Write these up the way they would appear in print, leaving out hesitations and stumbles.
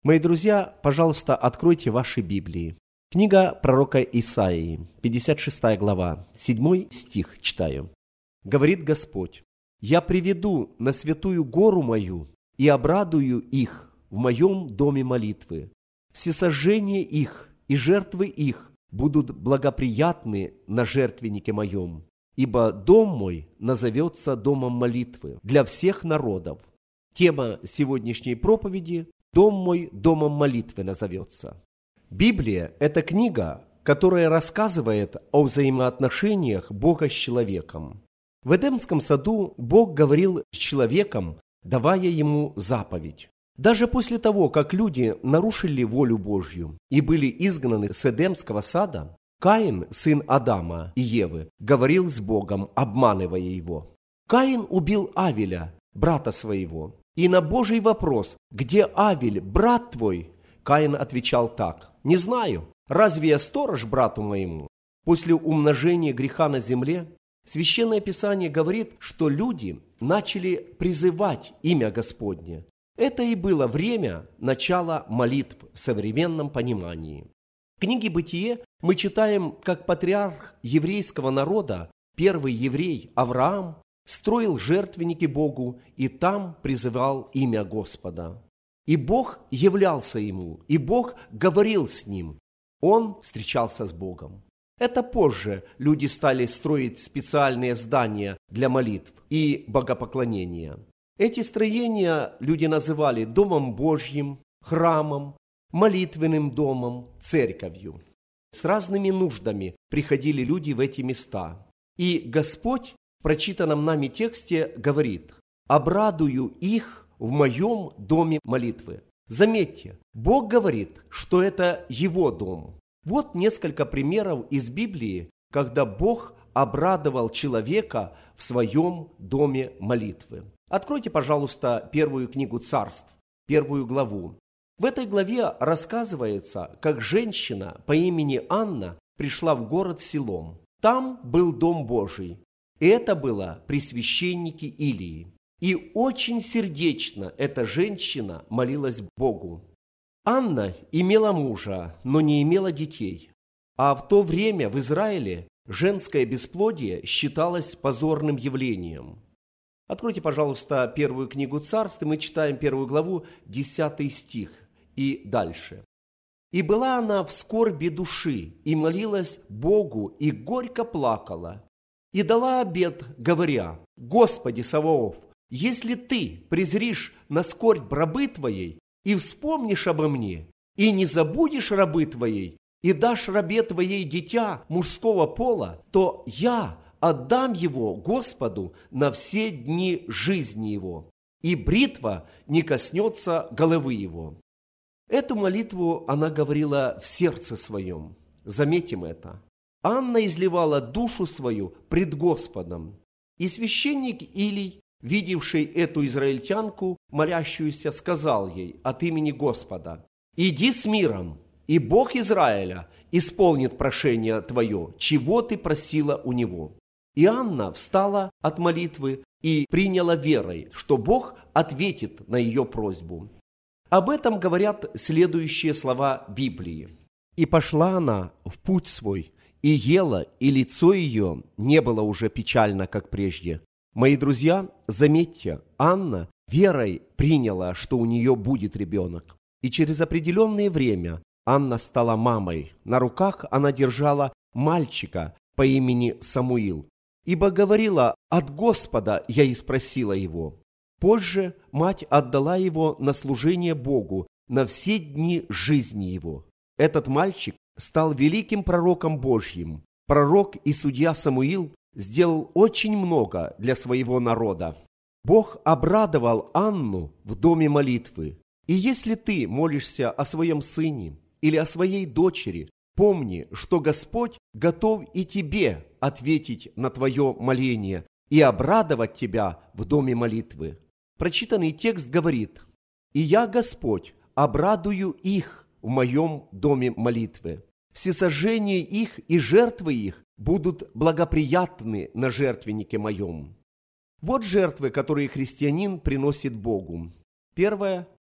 Мои друзья, пожалуйста, откройте ваши Библии. Книга пророка Исаии, 56 глава, 7 стих читаю. «Говорит Господь: я приведу на святую гору мою и обрадую их в моем доме молитвы. Всесожжение их и жертвы их будут благоприятны на жертвеннике моем, ибо дом мой назовется домом молитвы для всех народов». Тема сегодняшней проповеди «Дом мой домом молитвы назовется». Библия – это книга, которая рассказывает о взаимоотношениях Бога с человеком. В Эдемском саду Бог говорил с человеком, давая ему заповедь. Даже после того, как люди нарушили волю Божью и были изгнаны с Эдемского сада, Каин, сын Адама и Евы, говорил с Богом, обманывая его. Каин убил Авеля, брата своего. И на Божий вопрос: «Где Авель, брат твой?» Каин отвечал так: «Не знаю, разве я сторож брату моему?» После умножения греха на земле Священное Писание говорит, что люди начали призывать имя Господне. Это и было время начала молитв в современном понимании. В книге «Бытие» мы читаем, как патриарх еврейского народа, первый еврей Авраам, строил жертвенники Богу и там призывал имя Господа. И Бог являлся ему, и Бог говорил с ним. Он встречался с Богом. Это позже люди стали строить специальные здания для молитв и богопоклонения. Эти строения люди называли Домом Божьим, храмом, молитвенным домом, церковью. С разными нуждами приходили люди в эти места. И Господь в прочитанном нами тексте говорит: «Обрадую их в моем доме молитвы». Заметьте, Бог говорит, что это Его дом. Вот несколько примеров из Библии, когда Бог обрадовал человека в своем доме молитвы. Откройте, пожалуйста, первую книгу Царств, 1 главу. В этой главе рассказывается, как женщина по имени Анна пришла в город Силом. Там был дом Божий, и это было при священнике Илии. И очень сердечно эта женщина молилась Богу. Анна имела мужа, но не имела детей. А в то время в Израиле женское бесплодие считалось позорным явлением. Откройте, пожалуйста, первую книгу Царств, и мы читаем 1 главу, 10 стих и дальше. «И была она в скорби души, и молилась Богу, и горько плакала, и дала обет, говоря: Господи Саваоф, если Ты презришь на скорбь рабы Твоей, и вспомнишь обо мне, и не забудешь рабы Твоей, и дашь рабе Твоей дитя мужского пола, то я отдам его Господу на все дни жизни его, и бритва не коснется головы его». Эту молитву она говорила в сердце своем. Заметим это. Анна изливала душу свою пред Господом. И священник Илий, видевший эту израильтянку, молящуюся, сказал ей от имени Господа: «Иди с миром, и Бог Израиля исполнит прошение твое, чего ты просила у него». И Анна встала от молитвы и приняла верой, что Бог ответит на ее просьбу. Об этом говорят следующие слова Библии. «И пошла она в путь свой, и ела, и лицо ее не было уже печально, как прежде». Мои друзья, заметьте, Анна верой приняла, что у нее будет ребенок. И через определенное время Анна стала мамой. На руках она держала мальчика по имени Самуил. Ибо говорила: «От Господа я и спросила его». Позже мать отдала его на служение Богу на все дни жизни его. Этот мальчик стал великим пророком Божьим. Пророк и судья Самуил сделал очень много для своего народа. Бог обрадовал Анну в доме молитвы. И если ты молишься о своем сыне или о своей дочери, помни, что Господь готов и тебе ответить на твое моление и обрадовать тебя в доме молитвы. Прочитанный текст говорит: «И я, Господь, обрадую их в моем доме молитвы. Всесожжение их и жертвы их будут благоприятны на жертвеннике моем». Вот жертвы, которые христианин приносит Богу. Первое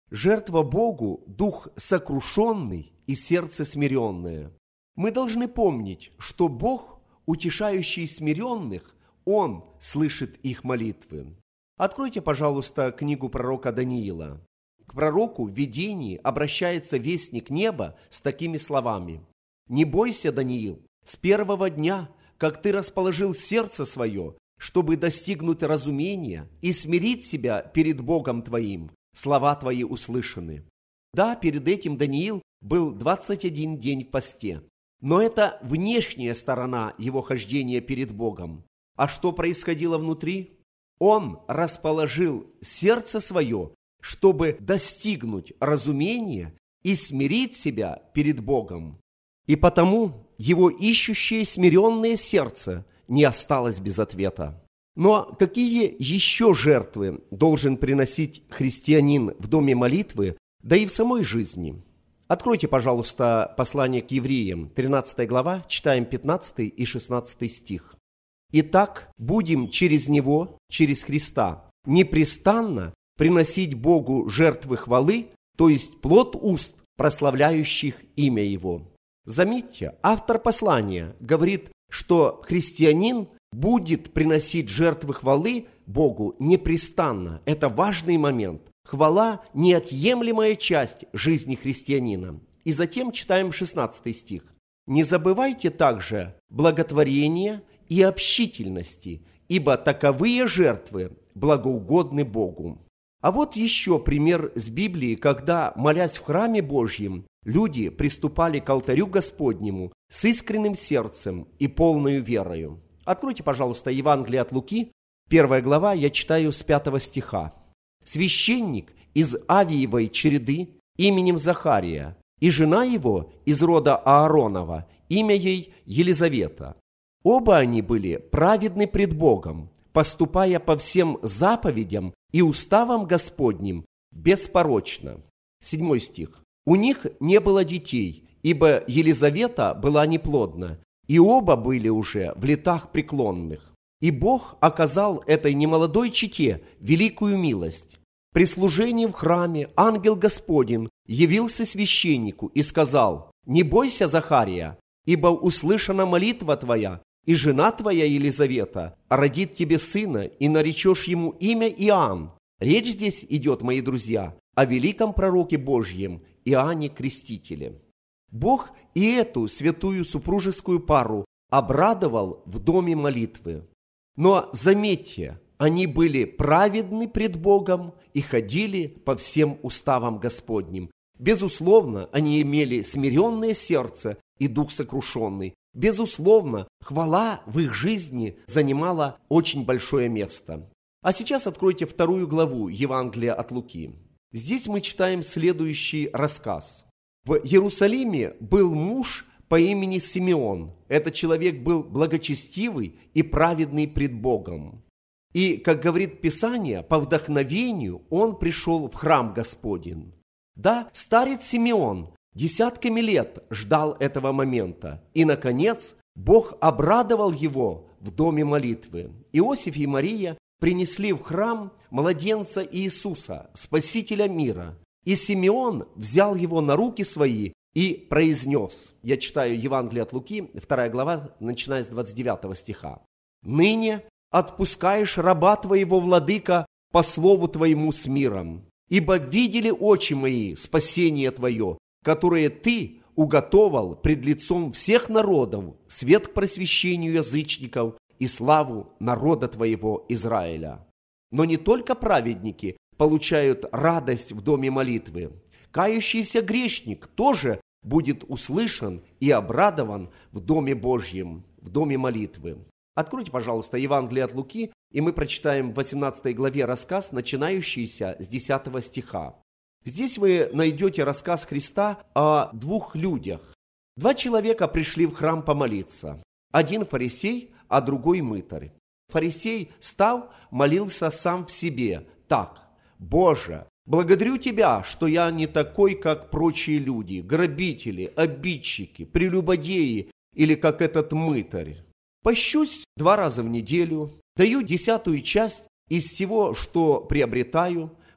Жертва Богу – дух сокрушенный и сердце смиренное. Мы должны помнить, что Бог, утешающий смиренных, Он слышит их молитвы. Откройте, пожалуйста, книгу пророка Даниила. К пророку в видении обращается вестник неба с такими словами: «Не бойся, Даниил, с первого дня, как ты расположил сердце свое, чтобы достигнуть разумения и смирить себя перед Богом твоим, слова твои услышаны». Да, перед этим Даниил был 21 день в посте, но это внешняя сторона его хождения перед Богом. А что происходило внутри? Он расположил сердце свое, чтобы достигнуть разумения и смирить себя перед Богом. И потому его ищущее смиренное сердце не осталось без ответа. Но какие еще жертвы должен приносить христианин в доме молитвы, да и в самой жизни? Откройте, пожалуйста, послание к евреям, 13 глава, читаем 15 и 16 стих. «Итак, будем через Него, через Христа, непрестанно приносить Богу жертвы хвалы, то есть плод уст, прославляющих имя Его». Заметьте, автор послания говорит, что христианин будет приносить жертвы хвалы Богу непрестанно. Это важный момент. Хвала – неотъемлемая часть жизни христианина. И затем читаем 16 стих. «Не забывайте также благотворения и общительности, ибо таковые жертвы благоугодны Богу». А вот еще пример с Библии, когда, молясь в храме Божьем, люди приступали к алтарю Господнему с искренним сердцем и полною верою. Откройте, пожалуйста, Евангелие от Луки, 1 глава, я читаю с 5 стиха. «Священник из Авиевой череды именем Захария, и жена его из рода Ааронова, имя ей Елизавета. Оба они были праведны пред Богом, поступая по всем заповедям и уставам Господним беспорочно». 7 стих. «У них не было детей, ибо Елизавета была неплодна, и оба были уже в летах преклонных. И Бог оказал этой немолодой чете великую милость. При служении в храме ангел Господень явился священнику и сказал: «Не бойся, Захария, ибо услышана молитва твоя, и жена твоя Елизавета родит тебе сына, и наречешь ему имя Иоанн». Речь здесь идет, мои друзья, о великом пророке Божьем Иоанне Крестителе. Бог и эту святую супружескую пару обрадовал в доме молитвы. Но заметьте, они были праведны пред Богом и ходили по всем уставам Господним. Безусловно, они имели смиренное сердце и дух сокрушенный. Безусловно, хвала в их жизни занимала очень большое место. А сейчас откройте 2 главу Евангелия от Луки. Здесь мы читаем следующий рассказ. В Иерусалиме был муж по имени Симеон. Этот человек был благочестивый и праведный пред Богом. И, как говорит Писание, по вдохновению он пришел в храм Господень. Да, старец Симеон десятками лет ждал этого момента. И, наконец, Бог обрадовал его в доме молитвы. Иосиф и Мария принесли в храм младенца Иисуса, Спасителя мира. И Симеон взял его на руки свои и произнес. Я читаю Евангелие от Луки, 2 глава, начиная с 29 стиха. «Ныне отпускаешь раба твоего, владыка, по слову твоему с миром. Ибо видели очи мои спасение твое, которое ты уготовал пред лицом всех народов, свет к просвещению язычников и славу народа твоего Израиля». Но не только праведники получают радость в доме молитвы. Кающийся грешник тоже будет услышан и обрадован в доме Божьем, в доме молитвы. Откройте, пожалуйста, Евангелие от Луки, и мы прочитаем в 18 главе рассказ, начинающийся с 10 стиха. Здесь вы найдете рассказ Христа о двух людях. Два человека пришли в храм помолиться. Один фарисей, а другой мытарь. Фарисей, став, молился сам в себе так: «Боже, благодарю Тебя, что я не такой, как прочие люди, грабители, обидчики, прелюбодеи или как этот мытарь. Пощусь 2 раза в неделю, даю 10% часть из всего, что приобретаю,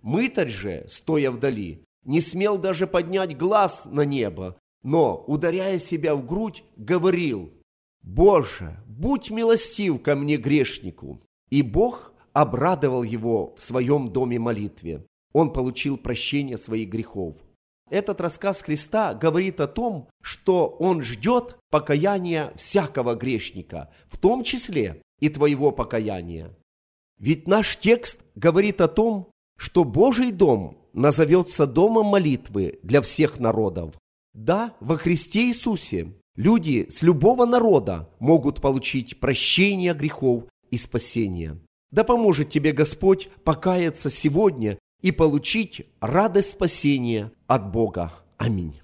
Мытарь же, стоя вдали, не смел даже поднять глаз на небо, но, ударяя себя в грудь, говорил: «Боже, будь милостив ко мне, грешнику». И Бог обрадовал его в своем доме молитве. Он получил прощение своих грехов. Этот рассказ Христа говорит о том, что Он ждет покаяния всякого грешника, в том числе и твоего покаяния. Ведь наш текст говорит о том, что Божий дом назовется домом молитвы для всех народов. Да, во Христе Иисусе люди с любого народа могут получить прощение грехов и спасение. Да поможет тебе Господь покаяться сегодня и получить радость спасения от Бога. Аминь.